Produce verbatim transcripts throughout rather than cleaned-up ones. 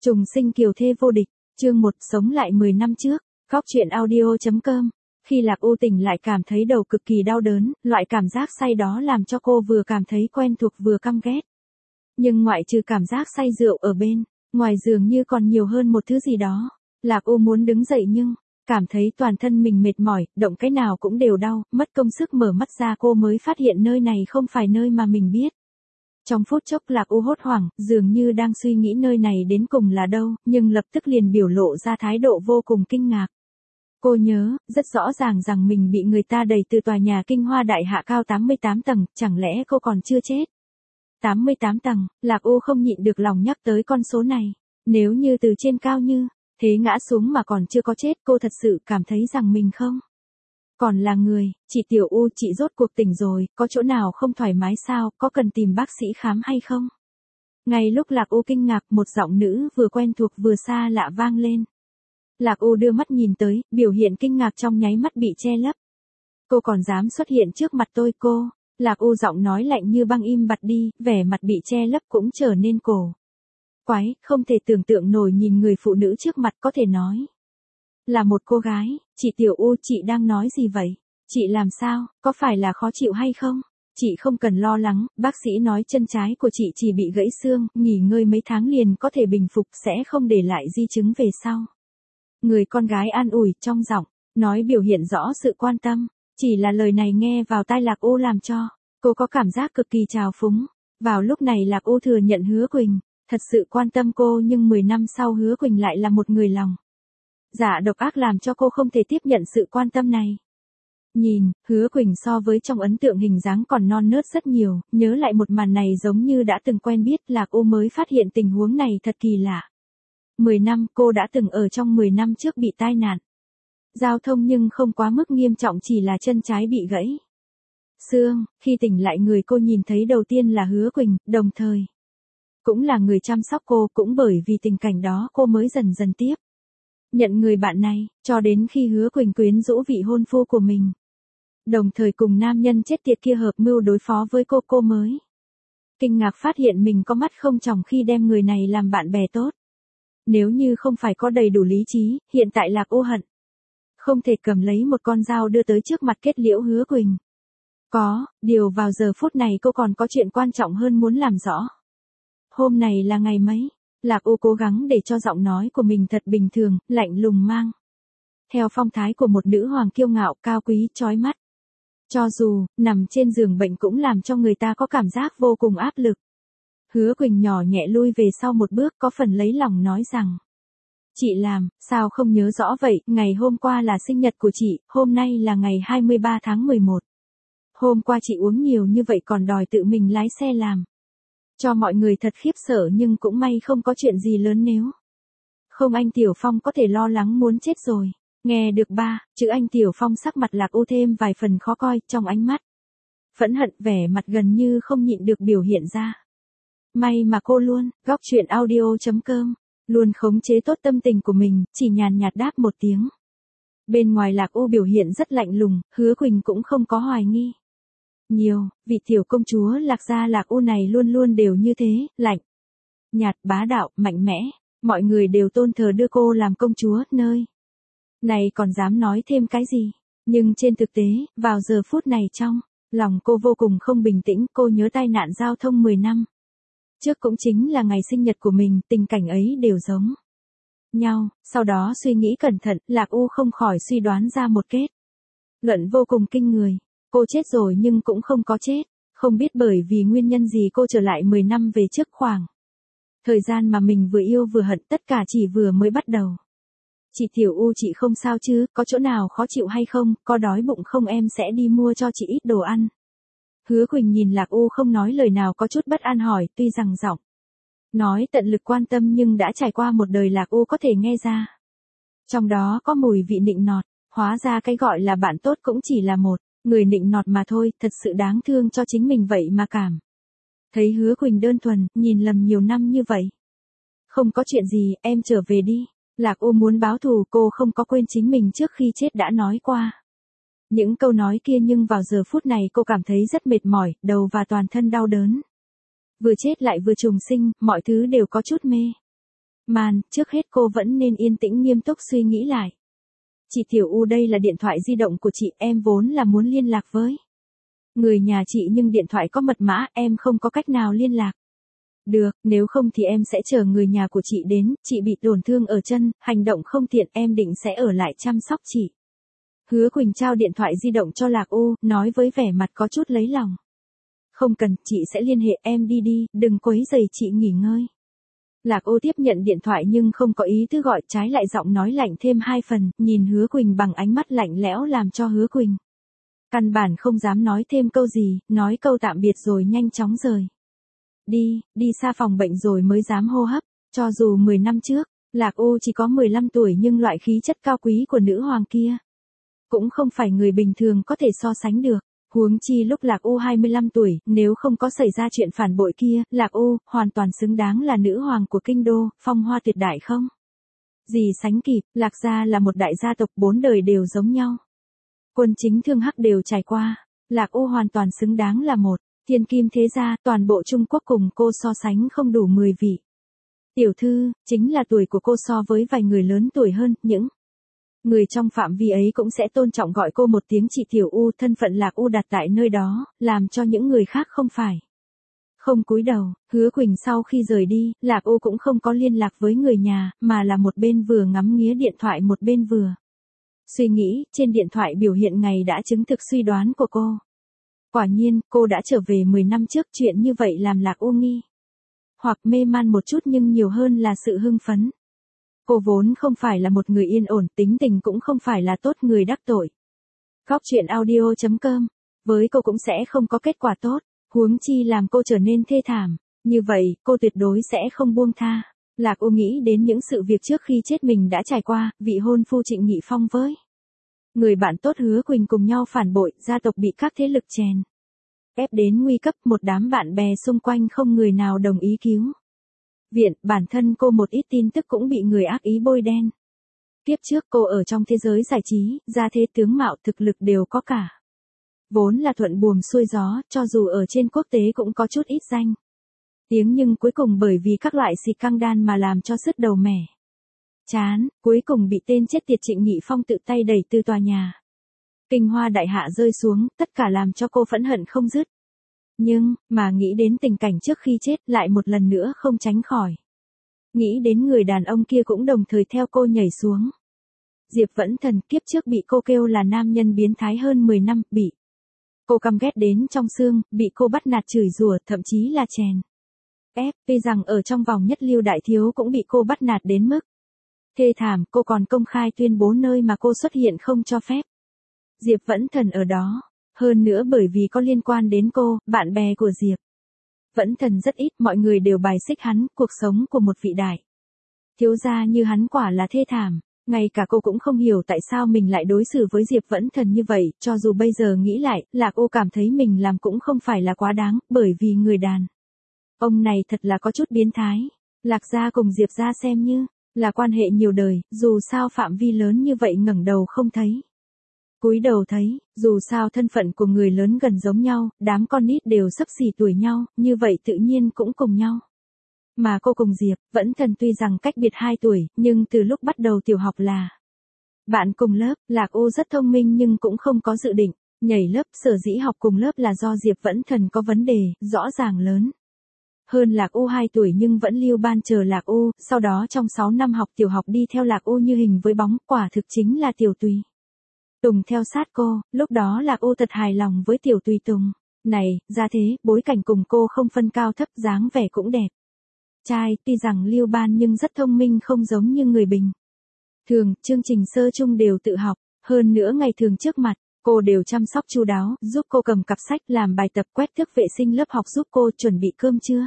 Trùng sinh kiều thê vô địch, chương một sống lại mười năm trước, góc truyện audio.com. Khi Lạc U tỉnh lại cảm thấy đầu cực kỳ đau đớn, loại cảm giác say đó làm cho cô vừa cảm thấy quen thuộc vừa căm ghét. Nhưng ngoại trừ cảm giác say rượu ở bên, ngoài dường như còn nhiều hơn một thứ gì đó. Lạc U muốn đứng dậy nhưng, cảm thấy toàn thân mình mệt mỏi, động cái nào cũng đều đau, mất công sức mở mắt ra cô mới phát hiện nơi này không phải nơi mà mình biết. Trong phút chốc Lạc U hốt hoảng, dường như đang suy nghĩ nơi này đến cùng là đâu, nhưng lập tức liền biểu lộ ra thái độ vô cùng kinh ngạc. Cô nhớ, rất rõ ràng rằng mình bị người ta đẩy từ tòa nhà Kinh Hoa Đại Hạ cao tám mươi tám tầng, chẳng lẽ cô còn chưa chết? tám mươi tám tầng, Lạc U không nhịn được lòng nhắc tới con số này. Nếu như từ trên cao như thế ngã xuống mà còn chưa có chết, cô thật sự cảm thấy rằng mình không còn là người. Chị Tiểu U, chị rốt cuộc tỉnh rồi, có chỗ nào không thoải mái sao, có cần tìm bác sĩ khám hay không? Ngay lúc Lạc U kinh ngạc, một giọng nữ vừa quen thuộc vừa xa lạ vang lên. Lạc U đưa mắt nhìn tới, biểu hiện kinh ngạc trong nháy mắt bị che lấp. Cô còn dám xuất hiện trước mặt tôi cô? Lạc U giọng nói lạnh như băng im bặt đi, vẻ mặt bị che lấp cũng trở nên cổ quái, không thể tưởng tượng nổi nhìn người phụ nữ trước mặt có thể nói là một cô gái. Chị Tiểu U, chị đang nói gì vậy? Chị làm sao, có phải là khó chịu hay không? Chị không cần lo lắng, bác sĩ nói chân trái của chị chỉ bị gãy xương, nghỉ ngơi mấy tháng liền có thể bình phục, sẽ không để lại di chứng về sau. Người con gái an ủi trong giọng nói biểu hiện rõ sự quan tâm, chỉ là lời này nghe vào tai Lạc U làm cho cô có cảm giác cực kỳ trào phúng. Vào lúc này Lạc U thừa nhận Hứa Quỳnh thật sự quan tâm cô, nhưng mười năm sau Hứa Quỳnh lại là một người lòng dạ độc ác làm cho cô không thể tiếp nhận sự quan tâm này. Nhìn, Hứa Quỳnh so với trong ấn tượng hình dáng còn non nớt rất nhiều, nhớ lại một màn này giống như đã từng quen biết, Lạc U mới phát hiện tình huống này thật kỳ lạ. mười năm, cô đã từng ở trong mười năm trước bị tai nạn giao thông nhưng không quá mức nghiêm trọng, chỉ là chân trái bị gãy xương. Khi tỉnh lại người cô nhìn thấy đầu tiên là Hứa Quỳnh, đồng thời cũng là người chăm sóc cô, cũng bởi vì tình cảnh đó cô mới dần dần tiếp nhận người bạn này, cho đến khi Hứa Quỳnh quyến rũ vị hôn phu của mình, đồng thời cùng nam nhân chết tiệt kia hợp mưu đối phó với cô, cô mới kinh ngạc phát hiện mình có mắt không tròng khi đem người này làm bạn bè tốt. Nếu như không phải có đầy đủ lý trí, hiện tại Lạc U hận không thể cầm lấy một con dao đưa tới trước mặt kết liễu Hứa Quỳnh. Có, điều vào giờ phút này cô còn có chuyện quan trọng hơn muốn làm rõ. Hôm này là ngày mấy? Lạc U cố gắng để cho giọng nói của mình thật bình thường, lạnh lùng mang theo phong thái của một nữ hoàng kiêu ngạo, cao quý, chói mắt. Cho dù nằm trên giường bệnh cũng làm cho người ta có cảm giác vô cùng áp lực. Hứa Quỳnh nhỏ nhẹ lui về sau một bước, có phần lấy lòng nói rằng: Chị làm, sao không nhớ rõ vậy, ngày hôm qua là sinh nhật của chị, hôm nay là ngày hai mươi ba tháng mười một. Hôm qua chị uống nhiều như vậy còn đòi tự mình lái xe làm cho mọi người thật khiếp sợ, nhưng cũng may không có chuyện gì lớn, nếu không anh Tiểu Phong có thể lo lắng muốn chết rồi. Nghe được ba chữ anh Tiểu Phong, sắc mặt Lạc U thêm vài phần khó coi, trong ánh mắt phẫn hận, vẻ mặt gần như không nhịn được biểu hiện ra. May mà cô luôn, góc truyện audio.com, luôn khống chế tốt tâm tình của mình, chỉ nhàn nhạt đáp một tiếng. Bên ngoài Lạc U biểu hiện rất lạnh lùng, Hứa Quỳnh cũng không có hoài nghi nhiều, vị tiểu công chúa Lạc gia Lạc U này luôn luôn đều như thế, lạnh nhạt, bá đạo, mạnh mẽ, mọi người đều tôn thờ đưa cô làm công chúa, nơi này còn dám nói thêm cái gì. Nhưng trên thực tế, vào giờ phút này trong lòng cô vô cùng không bình tĩnh. Cô nhớ tai nạn giao thông mười năm trước cũng chính là ngày sinh nhật của mình, tình cảnh ấy đều giống nhau. Sau đó suy nghĩ cẩn thận, Lạc U không khỏi suy đoán ra một kết luận vô cùng kinh người. Cô chết rồi nhưng cũng không có chết. Không biết bởi vì nguyên nhân gì cô trở lại mười năm về trước, khoảng thời gian mà mình vừa yêu vừa hận, tất cả chỉ vừa mới bắt đầu. Chị Tiểu U, chị không sao chứ, có chỗ nào khó chịu hay không, có đói bụng không, em sẽ đi mua cho chị ít đồ ăn. Hứa Quỳnh nhìn Lạc U không nói lời nào, có chút bất an hỏi, tuy rằng giọng nói tận lực quan tâm nhưng đã trải qua một đời Lạc U có thể nghe ra trong đó có mùi vị nịnh nọt. Hóa ra cái gọi là bạn tốt cũng chỉ là một người nịnh nọt mà thôi, thật sự đáng thương cho chính mình vậy mà cảm thấy Hứa Quỳnh đơn thuần, nhìn lầm nhiều năm như vậy. Không có chuyện gì, em trở về đi. Lạc U muốn báo thù, cô không có quên chính mình trước khi chết đã nói qua những câu nói kia, nhưng vào giờ phút này cô cảm thấy rất mệt mỏi, đầu và toàn thân đau đớn. Vừa chết lại vừa trùng sinh, mọi thứ đều có chút mê Man, trước hết cô vẫn nên yên tĩnh nghiêm túc suy nghĩ lại. Chị Tiểu U, đây là điện thoại di động của chị, em vốn là muốn liên lạc với người nhà chị nhưng điện thoại có mật mã, em không có cách nào liên lạc. Được, nếu không thì em sẽ chờ người nhà của chị đến, chị bị tổn thương ở chân, hành động không tiện, em định sẽ ở lại chăm sóc chị. Hứa Quỳnh trao điện thoại di động cho Lạc U, nói với vẻ mặt có chút lấy lòng. Không cần, chị sẽ liên hệ, em đi đi, đừng quấy rầy chị nghỉ ngơi. Lạc U tiếp nhận điện thoại nhưng không có ý tứ gọi, trái lại giọng nói lạnh thêm hai phần, nhìn Hứa Quỳnh bằng ánh mắt lạnh lẽo làm cho Hứa Quỳnh căn bản không dám nói thêm câu gì, nói câu tạm biệt rồi nhanh chóng rời đi, đi xa phòng bệnh rồi mới dám hô hấp. Cho dù mười năm trước, Lạc U chỉ có mười lăm tuổi nhưng loại khí chất cao quý của nữ hoàng kia cũng không phải người bình thường có thể so sánh được. Huống chi lúc Lạc U hai mươi lăm tuổi, nếu không có xảy ra chuyện phản bội kia, Lạc U hoàn toàn xứng đáng là nữ hoàng của kinh đô, phong hoa tuyệt đại không gì sánh kịp. Lạc gia là một đại gia tộc, bốn đời đều giống nhau. Quân chính thương hắc đều trải qua, Lạc U hoàn toàn xứng đáng là một thiên kim thế gia, toàn bộ Trung Quốc cùng cô so sánh không đủ mười vị. Tiểu thư, chính là tuổi của cô so với vài người lớn tuổi hơn, những người trong phạm vi ấy cũng sẽ tôn trọng gọi cô một tiếng chị Tiểu U, thân phận Lạc U đặt tại nơi đó, làm cho những người khác không phải không cúi đầu. Hứa Quỳnh sau khi rời đi, Lạc U cũng không có liên lạc với người nhà, mà là một bên vừa ngắm nghía điện thoại một bên vừa suy nghĩ. Trên điện thoại biểu hiện ngày đã chứng thực suy đoán của cô. Quả nhiên, cô đã trở về mười năm trước, chuyện như vậy làm Lạc U nghi hoặc mê man một chút nhưng nhiều hơn là sự hưng phấn. Cô vốn không phải là một người yên ổn, tính tình cũng không phải là tốt, người đắc tội. Góc truyện audio chấm com, với cô cũng sẽ không có kết quả tốt, huống chi làm cô trở nên thê thảm. Như vậy, cô tuyệt đối sẽ không buông tha. Lạc U nghĩ đến những sự việc trước khi chết mình đã trải qua, vị hôn phu Trịnh Nghị Phong với người bạn tốt Hứa Quỳnh cùng nhau phản bội, gia tộc bị các thế lực chèn ép đến nguy cấp, một đám bạn bè xung quanh không người nào đồng ý cứu viện, bản thân cô một ít tin tức cũng bị người ác ý bôi đen. Kiếp trước cô ở trong thế giới giải trí, gia thế tướng mạo thực lực đều có cả. Vốn là thuận buồm xuôi gió, cho dù ở trên quốc tế cũng có chút ít danh tiếng nhưng cuối cùng bởi vì các loại xì căng đan mà làm cho sứt đầu mẻ chán, cuối cùng bị tên chết tiệt Trịnh Nghị Phong tự tay đẩy từ tòa nhà Kinh Hoa Đại Hạ rơi xuống, tất cả làm cho cô phẫn hận không dứt. Nhưng, mà nghĩ đến tình cảnh trước khi chết lại một lần nữa không tránh khỏi. Nghĩ đến người đàn ông kia cũng đồng thời theo cô nhảy xuống. Diệp Vẫn Thần, kiếp trước bị cô kêu là nam nhân biến thái hơn mười năm, bị cô căm ghét đến trong xương, bị cô bắt nạt chửi rủa, thậm chí là chèn ép, tuy rằng ở trong vòng nhất lưu đại thiếu cũng bị cô bắt nạt đến mức thê thảm. Cô còn công khai tuyên bố nơi mà cô xuất hiện không cho phép Diệp Vẫn Thần ở đó. Hơn nữa bởi vì có liên quan đến cô, bạn bè của Diệp Vẫn Thần rất ít, mọi người đều bài xích hắn. Cuộc sống của một vị đại thiếu gia như hắn quả là thê thảm. Ngay cả cô cũng không hiểu tại sao mình lại đối xử với Diệp Vẫn Thần như vậy. Cho dù bây giờ nghĩ lại, Lạc U cảm thấy mình làm cũng không phải là quá đáng, bởi vì người đàn ông này thật là có chút biến thái. Lạc gia cùng Diệp gia xem như là quan hệ nhiều đời, dù sao phạm vi lớn như vậy ngẩng đầu không thấy cúi đầu thấy, dù sao thân phận của người lớn gần giống nhau, đám con nít đều xấp xỉ tuổi nhau, như vậy tự nhiên cũng cùng nhau. Mà cô cùng Diệp Vẫn Thần tuy rằng cách biệt hai tuổi, nhưng từ lúc bắt đầu tiểu học là bạn cùng lớp. Lạc U rất thông minh nhưng cũng không có dự định nhảy lớp, sở dĩ học cùng lớp là do Diệp Vẫn Thần có vấn đề, rõ ràng lớn hơn Lạc U hai tuổi nhưng vẫn lưu ban chờ Lạc U, sau đó trong sáu năm học tiểu học đi theo Lạc U như hình với bóng, quả thực chính là tiểu tùy tùng theo sát cô. Lúc đó Lạc U thật hài lòng với tiểu tùy tùng này, ra thế, bối cảnh cùng cô không phân cao thấp, dáng vẻ cũng đẹp trai, tuy rằng lưu ban nhưng rất thông minh, không giống như người bình thường. Chương trình sơ chung đều tự học, hơn nữa ngày thường trước mặt cô đều chăm sóc chu đáo, giúp cô cầm cặp sách, làm bài tập, quét thước vệ sinh lớp học, giúp cô chuẩn bị cơm trưa.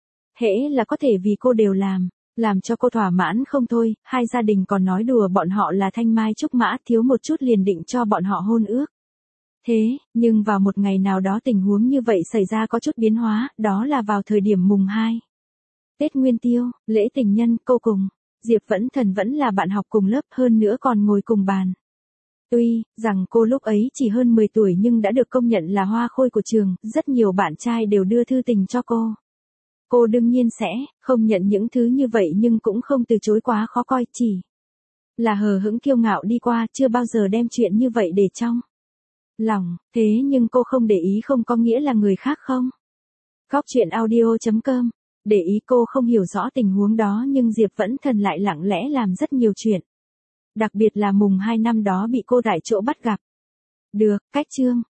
Hễ là có thể vì cô đều làm, làm cho cô thỏa mãn không thôi. Hai gia đình còn nói đùa bọn họ là thanh mai trúc mã, thiếu một chút liền định cho bọn họ hôn ước. Thế, nhưng vào một ngày nào đó tình huống như vậy xảy ra có chút biến hóa, đó là vào thời điểm mùng hai Tết Nguyên Tiêu, lễ tình nhân, cô cùng Diệp Vẫn Thần vẫn là bạn học cùng lớp, hơn nữa còn ngồi cùng bàn. Tuy rằng cô lúc ấy chỉ hơn mười tuổi nhưng đã được công nhận là hoa khôi của trường, rất nhiều bạn trai đều đưa thư tình cho cô. Cô đương nhiên sẽ không nhận những thứ như vậy nhưng cũng không từ chối quá khó coi, chỉ là hờ hững kiêu ngạo đi qua, chưa bao giờ đem chuyện như vậy để trong lòng. Thế nhưng cô không để ý không có nghĩa là người khác không. Góc chuyện audio chấm com. Để ý cô không hiểu rõ tình huống đó nhưng Diệp Vẫn Thần lại lặng lẽ làm rất nhiều chuyện. Đặc biệt là mùng hai năm đó bị cô tại chỗ bắt gặp. Được, cách chương.